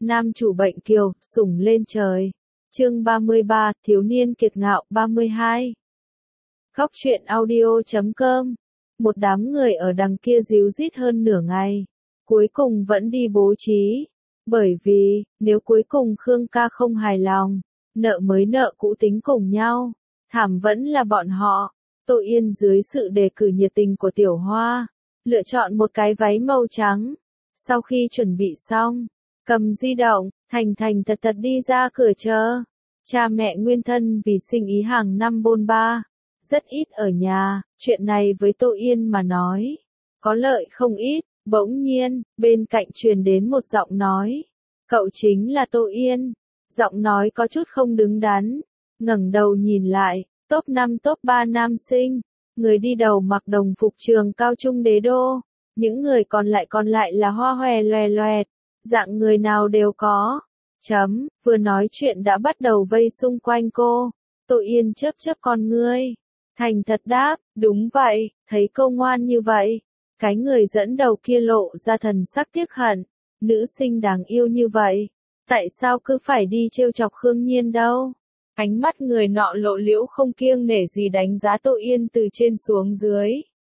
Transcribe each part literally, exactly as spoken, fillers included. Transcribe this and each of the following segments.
Nam chủ bệnh kiều, sủng lên trời. Chương ba mươi ba, thiếu niên kiệt ngạo. Ba mươi hai. Góc truyện audio chấm com. Một đám người ở đằng kia díu dít hơn nửa ngày, cuối cùng vẫn đi bố trí. Bởi vì, nếu cuối cùng Khương ca không hài lòng, nợ mới nợ cũ tính cùng nhau, thảm vẫn là bọn họ. Tô Yên dưới sự đề cử nhiệt tình của Tiểu Hoa, lựa chọn một cái váy màu trắng. Sau khi chuẩn bị xong, cầm di động, thành thành thật thật đi ra cửa chờ. Cha mẹ nguyên thân vì sinh ý hàng năm bôn ba, rất ít ở nhà, chuyện này với Tô Yên mà nói, có lợi không ít. Bỗng nhiên, bên cạnh truyền đến một giọng nói. Cậu chính là Tô Yên. Giọng nói có chút không đứng đắn. Ngẩng đầu nhìn lại, top năm top ba nam sinh. Người đi đầu mặc đồng phục trường cao trung Đế Đô. Những người còn lại còn lại là hoa hòe loè loẹt. Dạng người nào đều có. Chấm, vừa nói chuyện đã bắt đầu vây xung quanh cô. Tô Yên chớp chớp con ngươi. Thành thật đáp, đúng vậy, thấy cô ngoan như vậy. Cái người dẫn đầu kia lộ ra thần sắc tiếc hận. Nữ sinh đáng yêu như vậy, tại sao cứ phải đi trêu chọc Khương Nhiên đâu? Ánh mắt người nọ lộ liễu không kiêng nể gì đánh giá Tô Yên từ trên xuống dưới.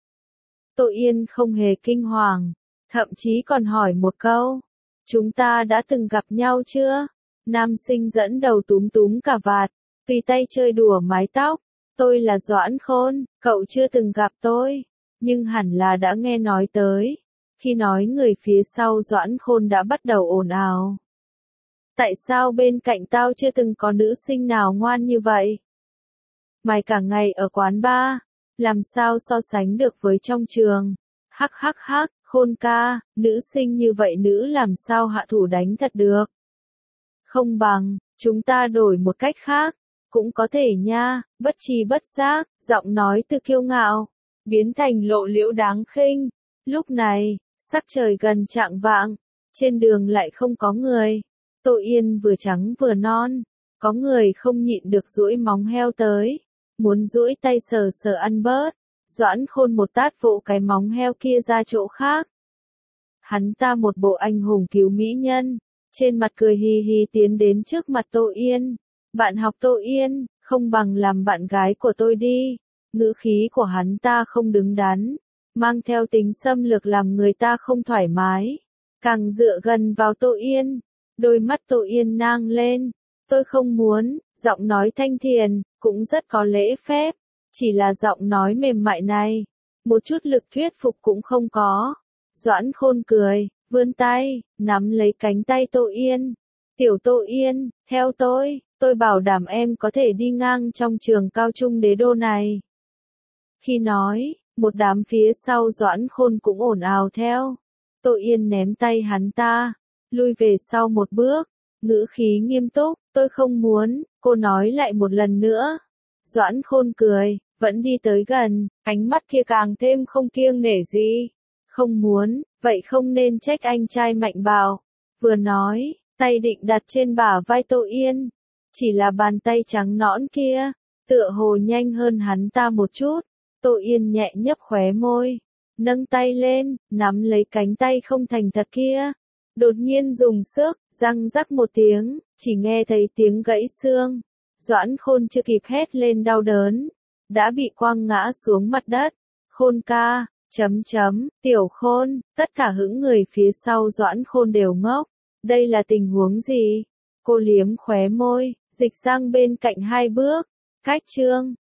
Tô Yên không hề kinh hoàng, thậm chí còn hỏi một câu. Chúng ta đã từng gặp nhau chưa? Nam sinh dẫn đầu túm túm cà vạt, tùy tay chơi đùa mái tóc. Tôi là Doãn Khôn, cậu chưa từng gặp tôi, nhưng hẳn là đã nghe nói tới. Khi nói người phía sau Doãn Khôn đã bắt đầu ồn ào. Tại sao bên cạnh tao chưa từng có nữ sinh nào ngoan như vậy? Mày cả ngày ở quán bar, làm sao so sánh được với trong trường? Hắc hắc hắc, Khôn ca, nữ sinh như vậy nữ làm sao hạ thủ đánh thật được? Không bằng, chúng ta đổi một cách khác, cũng có thể nha. Bất tri bất giác, giọng nói từ kiêu ngạo, biến thành lộ liễu đáng khinh. Lúc này, sắc trời gần chạng vạng, trên đường lại không có người. Tô Yên vừa trắng vừa non, có người không nhịn được duỗi móng heo tới, muốn duỗi tay sờ sờ ăn bớt. Doãn Khôn một tát vỗ cái móng heo kia ra chỗ khác. Hắn ta một bộ anh hùng cứu mỹ nhân, trên mặt cười hì hì tiến đến trước mặt Tô Yên. Bạn học Tô Yên, không bằng làm bạn gái của tôi đi. Ngữ khí của hắn ta không đứng đắn, mang theo tính xâm lược làm người ta không thoải mái. Càng dựa gần vào Tô Yên, đôi mắt Tô Yên nang lên. Tôi không muốn, giọng nói thanh thiền, cũng rất có lễ phép. Chỉ là giọng nói mềm mại này, một chút lực thuyết phục cũng không có. Doãn Khôn cười, vươn tay, nắm lấy cánh tay Tô Yên. Tiểu Tô Yên, theo tôi, tôi bảo đảm em có thể đi ngang trong trường cao trung Đế Đô này. Khi nói, một đám phía sau Doãn Khôn cũng ồn ào theo. Tô Yên ném tay hắn ta, lui về sau một bước, ngữ khí nghiêm túc. Tôi không muốn, cô nói lại một lần nữa. Doãn Khôn cười, vẫn đi tới gần, ánh mắt kia càng thêm không kiêng nể gì. Không muốn, vậy không nên trách anh trai mạnh bạo. Vừa nói, tay định đặt trên bả vai Tô Yên. Chỉ là bàn tay trắng nõn kia, tựa hồ nhanh hơn hắn ta một chút. Tô Yên nhẹ nhấp khóe môi, nâng tay lên, nắm lấy cánh tay không thành thật kia. Đột nhiên dùng sức, răng rắc một tiếng, chỉ nghe thấy tiếng gãy xương. Doãn Khôn chưa kịp hét lên đau đớn, đã bị quăng ngã xuống mặt đất. Khôn ca, chấm chấm, Tiểu Khôn, tất cả hững người phía sau Doãn Khôn đều ngốc. Đây là tình huống gì? Cô liếm khóe môi, dịch sang bên cạnh hai bước. Cách chương